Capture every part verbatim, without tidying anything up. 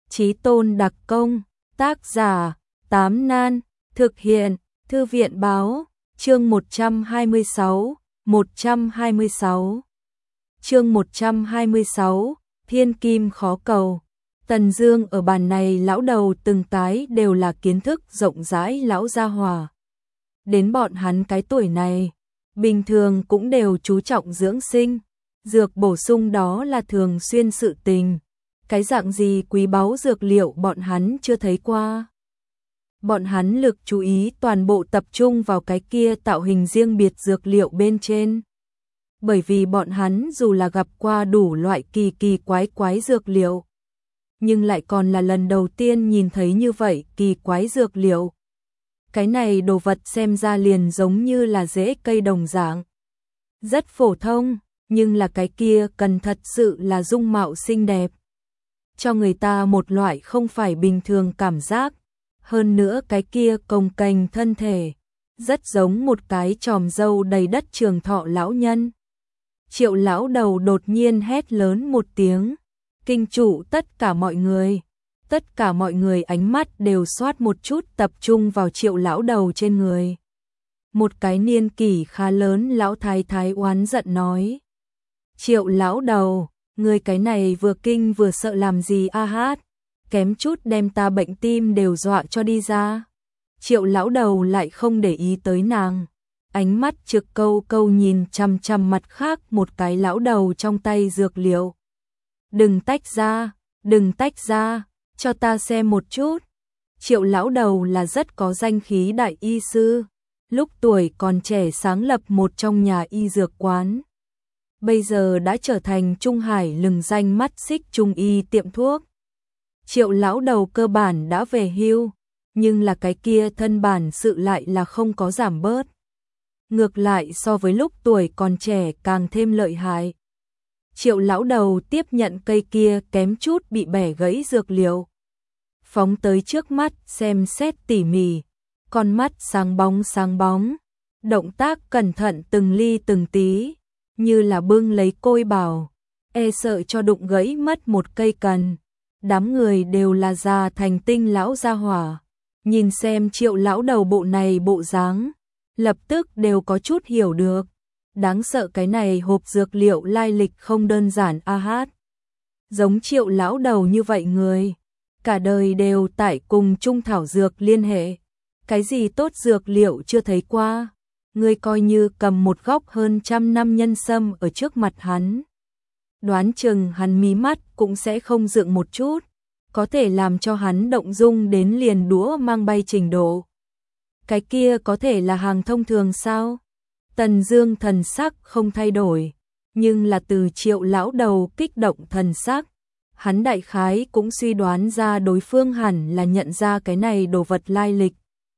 Chí tôn đặc công, tác giả, Tám Nan, thực hiện, Thư viện báo, chương một trăm hai mươi sáu, một trăm hai mươi sáu. Chương một trăm hai mươi sáu, Thiên Kim khó cầu. Tần Dương ở bàn này lão đầu từng cái đều là kiến thức rộng rãi lão gia hỏa. Đến bọn hắn cái tuổi này, bình thường cũng đều chú trọng dưỡng sinh, dược bổ sung đó là thường xuyên sự tình. Cái dạng gì quý báu dược liệu bọn hắn chưa thấy qua. Bọn hắn lực chú ý toàn bộ tập trung vào cái kia tạo hình riêng biệt dược liệu bên trên. Bởi vì bọn hắn dù là gặp qua đủ loại kỳ kỳ quái quái dược liệu, nhưng lại còn là lần đầu tiên nhìn thấy như vậy kỳ quái dược liệu. Cái này đồ vật xem ra liền giống như là rễ cây đồng dạng. Rất phổ thông, nhưng là cái kia cần thật sự là dung mạo xinh đẹp. Cho người ta một loại không phải bình thường cảm giác. Hơn nữa cái kia cồng kềnh thân thể, rất giống một cái chòm râu đầy đất trường thọ lão nhân. Triệu lão đầu đột nhiên hét lớn một tiếng, kinh trụ tất cả mọi người. Tất cả mọi người ánh mắt đều xoát một chút tập trung vào triệu lão đầu trên người. Một cái niên kỷ khá lớn lão thái thái oán giận nói. Triệu lão đầu, người cái này vừa kinh vừa sợ làm gì a hát, kém chút đem ta bệnh tim đều dọa cho đi ra. Triệu lão đầu lại không để ý tới nàng, ánh mắt trực câu câu nhìn chằm chằm mặt khác một cái lão đầu trong tay dược liệu. Đừng tách ra, đừng tách ra, cho ta xem một chút. Triệu lão đầu là rất có danh khí đại y sư, lúc tuổi còn trẻ sáng lập một trong nhà y dược quán. Bây giờ đã trở thành Trung Hải lừng danh mắt xích trung y tiệm thuốc. Triệu lão đầu cơ bản đã về hưu, nhưng là cái kia thân bản sự lại là không có giảm bớt. Ngược lại so với lúc tuổi còn trẻ càng thêm lợi hại. Triệu lão đầu tiếp nhận cây kia kém chút bị bẻ gãy dược liệu. Phóng tới trước mắt xem xét tỉ mỉ, con mắt sáng bóng sáng bóng, động tác cẩn thận từng ly từng tí, như là bưng lấy côi bảo, e sợ cho đụng gãy mất một cây cần. Đám người đều là già thành tinh lão gia hỏa, nhìn xem triệu lão đầu bộ này bộ dáng, lập tức đều có chút hiểu được. Đáng sợ cái này hộp dược liệu lai lịch không đơn giản a hát. Giống triệu lão đầu như vậy người, cả đời đều tại cùng trung thảo dược liên hệ. Cái gì tốt dược liệu chưa thấy qua, người coi như cầm một góc hơn trăm năm nhân sâm ở trước mặt hắn. Đoán chừng hắn mí mắt cũng sẽ không dựng một chút, có thể làm cho hắn động dung đến liền đũa mang bay trình độ. Cái kia có thể là hàng thông thường sao? Tần Dương thần sắc không thay đổi, nhưng là từ triệu lão đầu kích động thần sắc, hắn đại khái cũng suy đoán ra đối phương hẳn là nhận ra cái này đồ vật lai lịch.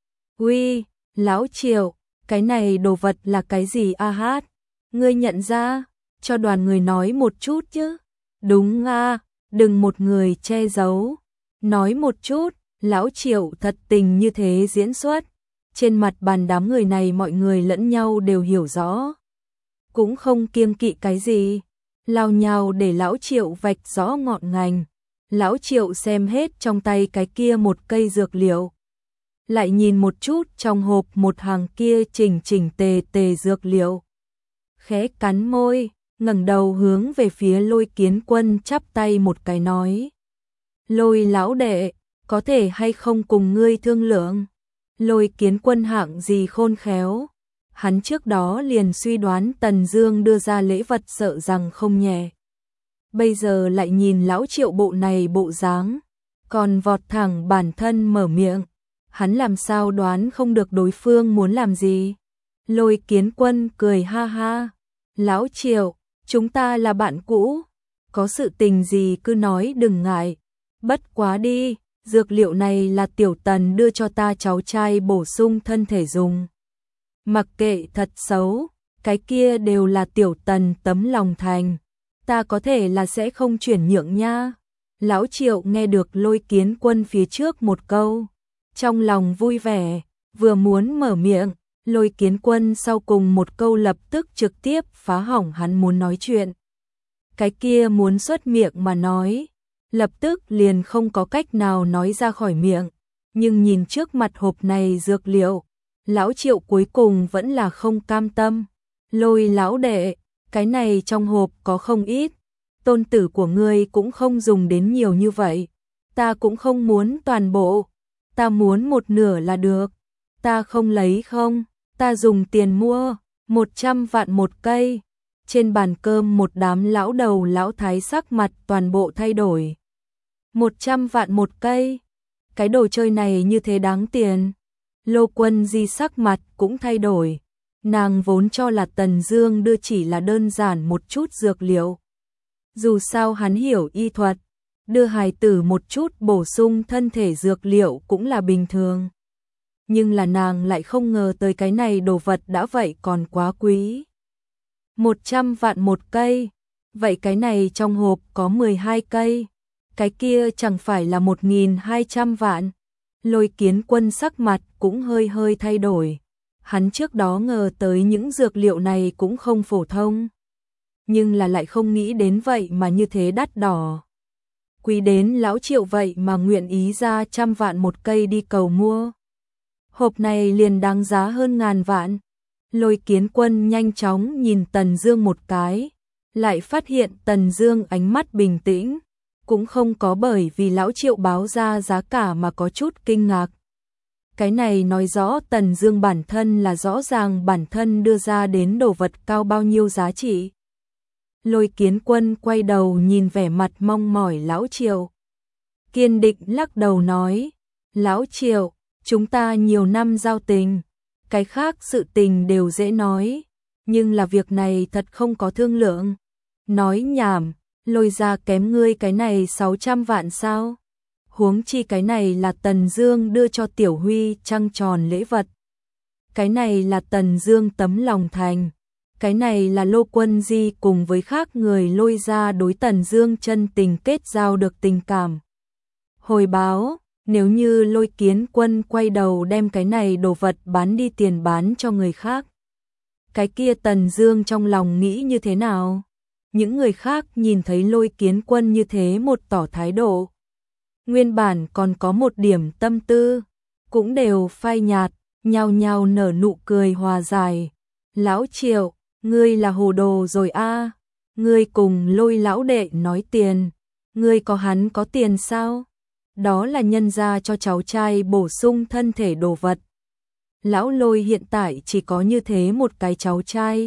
Uy, lão Triệu, cái này đồ vật là cái gì a hát? Ngươi nhận ra? Cho đoàn người nói một chút chứ. Đúng a, đừng một người che giấu. Nói một chút, lão Triệu thật tình như thế diễn xuất. Trên mặt bàn đám người này mọi người lẫn nhau đều hiểu rõ. Cũng không kiêng kỵ cái gì. Lao nhau để lão Triệu vạch rõ ngọn ngành. Lão Triệu xem hết trong tay cái kia một cây dược liệu. Lại nhìn một chút trong hộp một hàng kia chỉnh chỉnh tề tề dược liệu. Khẽ cắn môi, ngẩng đầu hướng về phía Lôi Kiến Quân chắp tay một cái nói. Lôi lão đệ, có thể hay không cùng ngươi thương lượng? Lôi Kiến Quân hạng gì khôn khéo. Hắn trước đó liền suy đoán Tần Dương đưa ra lễ vật sợ rằng không nhẹ. Bây giờ lại nhìn lão Triệu bộ này bộ dáng, còn vọt thẳng bản thân mở miệng. Hắn làm sao đoán không được đối phương muốn làm gì. Lôi Kiến Quân cười ha ha. Lão Triệu, chúng ta là bạn cũ, có sự tình gì cứ nói đừng ngại. Bất quá đi, dược liệu này là tiểu Tần đưa cho ta cháu trai bổ sung thân thể dùng. Mặc kệ thật xấu, cái kia đều là tiểu Tần tấm lòng thành, ta có thể là sẽ không chuyển nhượng nha. Lão Triệu nghe được Lôi Kiến Quân phía trước một câu, trong lòng vui vẻ, vừa muốn mở miệng, Lôi Kiến Quân sau cùng một câu lập tức trực tiếp phá hỏng hắn muốn nói chuyện. Cái kia muốn xuất miệng mà nói, lập tức liền không có cách nào nói ra khỏi miệng, nhưng nhìn trước mặt hộp này dược liệu, lão Triệu cuối cùng vẫn là không cam tâm. Lôi lão đệ, cái này trong hộp có không ít, tôn tử của ngươi cũng không dùng đến nhiều như vậy, ta cũng không muốn toàn bộ, ta muốn một nửa là được, ta không lấy không, ta dùng tiền mua, một trăm vạn một cây. Trên bàn cơm một đám lão đầu lão thái sắc mặt toàn bộ thay đổi. một trăm vạn một cây, cái đồ chơi này như thế đáng tiền. Lô Quân Di sắc mặt cũng thay đổi, nàng vốn cho là Tần Dương đưa chỉ là đơn giản một chút dược liệu. Dù sao hắn hiểu y thuật, đưa hài tử một chút bổ sung thân thể dược liệu cũng là bình thường. Nhưng là nàng lại không ngờ tới cái này đồ vật đã vậy còn quá quý. một trăm vạn một cây, vậy cái này trong hộp có mười hai cây, cái kia chẳng phải là một nghìn hai trăm vạn. Lôi Kiến Quân sắc mặt cũng hơi hơi thay đổi, hắn trước đó ngờ tới những dược liệu này cũng không phổ thông, nhưng là lại không nghĩ đến vậy mà như thế đắt đỏ. Quý đến lão Triệu vậy mà nguyện ý ra trăm vạn một cây đi cầu mua. Hộp này liền đáng giá hơn ngàn vạn. Lôi Kiến Quân nhanh chóng nhìn Tần Dương một cái, lại phát hiện Tần Dương ánh mắt bình tĩnh, cũng không có bởi vì lão Triệu báo ra giá cả mà có chút kinh ngạc. Cái này nói rõ Tần Dương bản thân là rõ ràng bản thân đưa ra đến đồ vật cao bao nhiêu giá trị. Lôi Kiến Quân quay đầu nhìn vẻ mặt mong mỏi lão Triệu, kiên định lắc đầu nói: "Lão Triệu, chúng ta nhiều năm giao tình, cái khác sự tình đều dễ nói, nhưng là việc này thật không có thương lượng." Nói nhảm, Lôi gia kém ngươi cái này sáu trăm vạn sao? Huống chi cái này là Tần Dương đưa cho Tiểu Huy trăng tròn lễ vật. Cái này là Tần Dương tấm lòng thành. Cái này là Lô Quân Di cùng với khác người Lôi gia đối Tần Dương chân tình kết giao được tình cảm. Hồi báo, nếu như Lôi Kiến Quân quay đầu đem cái này đồ vật bán đi tiền bán cho người khác, cái kia Tần Dương trong lòng nghĩ như thế nào? Những người khác nhìn thấy Lôi Kiến Quân như thế một tỏ thái độ, nguyên bản còn có một điểm tâm tư, cũng đều phai nhạt, nhao nhao nở nụ cười hòa giải. "Lão Triệu, ngươi là hồ đồ rồi a, ngươi cùng Lôi lão đệ nói tiền, ngươi có hắn có tiền sao? Đó là nhân gia cho cháu trai bổ sung thân thể đồ vật. Lão Lôi hiện tại chỉ có như thế một cái cháu trai.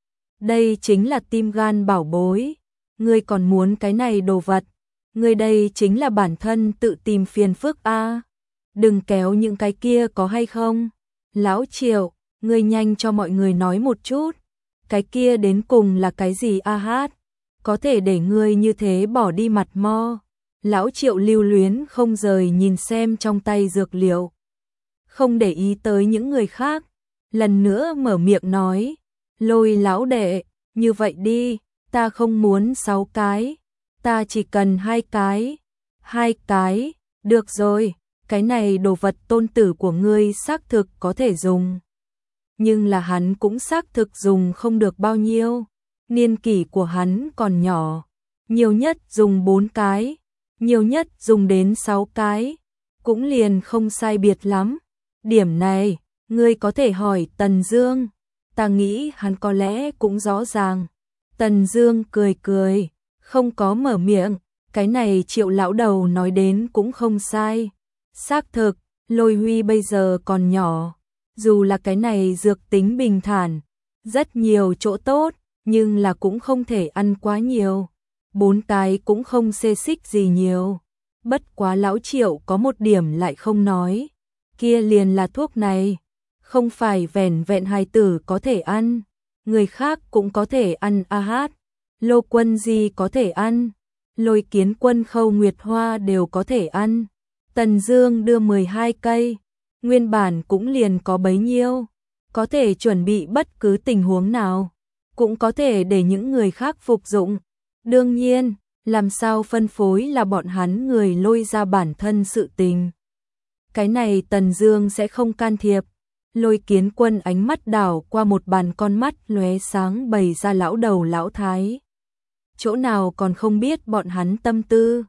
Đây chính là tim gan bảo bối, ngươi còn muốn cái này đồ vật, ngươi đây chính là bản thân tự tìm phiền phức a. Đừng kéo những cái kia có hay không? Lão Triệu, ngươi nhanh cho mọi người nói một chút, cái kia đến cùng là cái gì a hát? Có thể để ngươi như thế bỏ đi mặt mo." Lão Triệu lưu luyến không rời nhìn xem trong tay dược liệu, không để ý tới những người khác, lần nữa mở miệng nói: "Lôi lão đệ, như vậy đi, ta không muốn sáu cái, ta chỉ cần hai cái." "Hai cái, được rồi, cái này đồ vật tôn tử của ngươi xác thực có thể dùng, nhưng là hắn cũng xác thực dùng không được bao nhiêu, niên kỷ của hắn còn nhỏ, nhiều nhất dùng bốn cái, nhiều nhất dùng đến sáu cái, cũng liền không sai biệt lắm. Điểm này, ngươi có thể hỏi Tần Dương, ta nghĩ hắn có lẽ cũng rõ ràng." Tần Dương cười cười, không có mở miệng, cái này Triệu lão đầu nói đến cũng không sai. Xác thực, Lôi Huy bây giờ còn nhỏ, dù là cái này dược tính bình thản, rất nhiều chỗ tốt, nhưng là cũng không thể ăn quá nhiều. Bốn cái cũng không xê xích gì nhiều. Bất quá lão Triệu có một điểm lại không nói, kia liền là thuốc này, không phải vẻn vẹn hài tử có thể ăn, người khác cũng có thể ăn a hát. Lô Quân Di có thể ăn, Lôi Kiến Quân Khâu Nguyệt Hoa đều có thể ăn. Tần Dương đưa mười hai cây, nguyên bản cũng liền có bấy nhiêu, có thể chuẩn bị bất cứ tình huống nào, cũng có thể để những người khác phục dụng. Đương nhiên, làm sao phân phối là bọn hắn người Lôi ra bản thân sự tình. Cái này Tần Dương sẽ không can thiệp. Lôi Kiến Quân ánh mắt đảo qua một bàn con mắt lóe sáng bày ra lão đầu lão thái. Chỗ nào còn không biết bọn hắn tâm tư.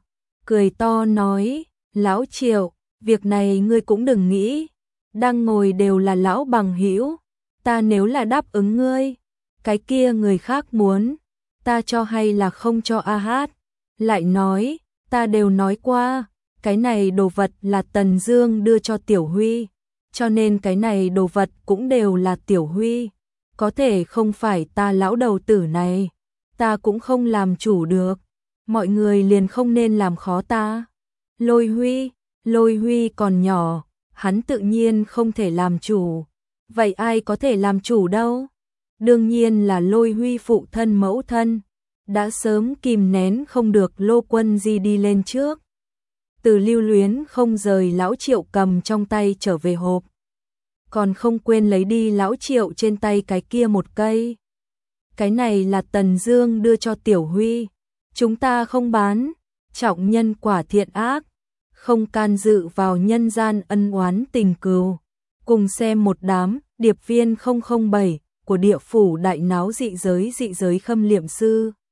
cười to nói, lão Triệu, việc này ngươi cũng đừng nghĩ, đang ngồi đều là lão bằng hữu, ta nếu là đáp ứng ngươi, cái kia người khác muốn, ta cho hay là không cho a hát, lại nói, ta đều nói qua, cái này đồ vật là Tần Dương đưa cho Tiểu Huy, cho nên cái này đồ vật cũng đều là Tiểu Huy, có thể không phải ta lão đầu tử này, ta cũng không làm chủ được, mọi người liền không nên làm khó ta. Lôi Huy, Lôi Huy còn nhỏ, hắn tự nhiên không thể làm chủ, vậy ai có thể làm chủ đâu? Đương nhiên là Lôi Huy phụ thân mẫu thân, đã sớm kìm nén không được Lô Quân Di đi lên trước. Từ lưu luyến không rời lão Triệu cầm trong tay trở về hộp, còn không quên lấy đi lão Triệu trên tay cái kia một cây. Cái này là Tần Dương đưa cho Tiểu Huy, chúng ta không bán, trọng nhân quả thiện ác, không can dự vào nhân gian ân oán tình cừu. Cùng xem một đám điệp viên không không bảy của địa phủ đại náo dị giới dị giới khâm liệm sư.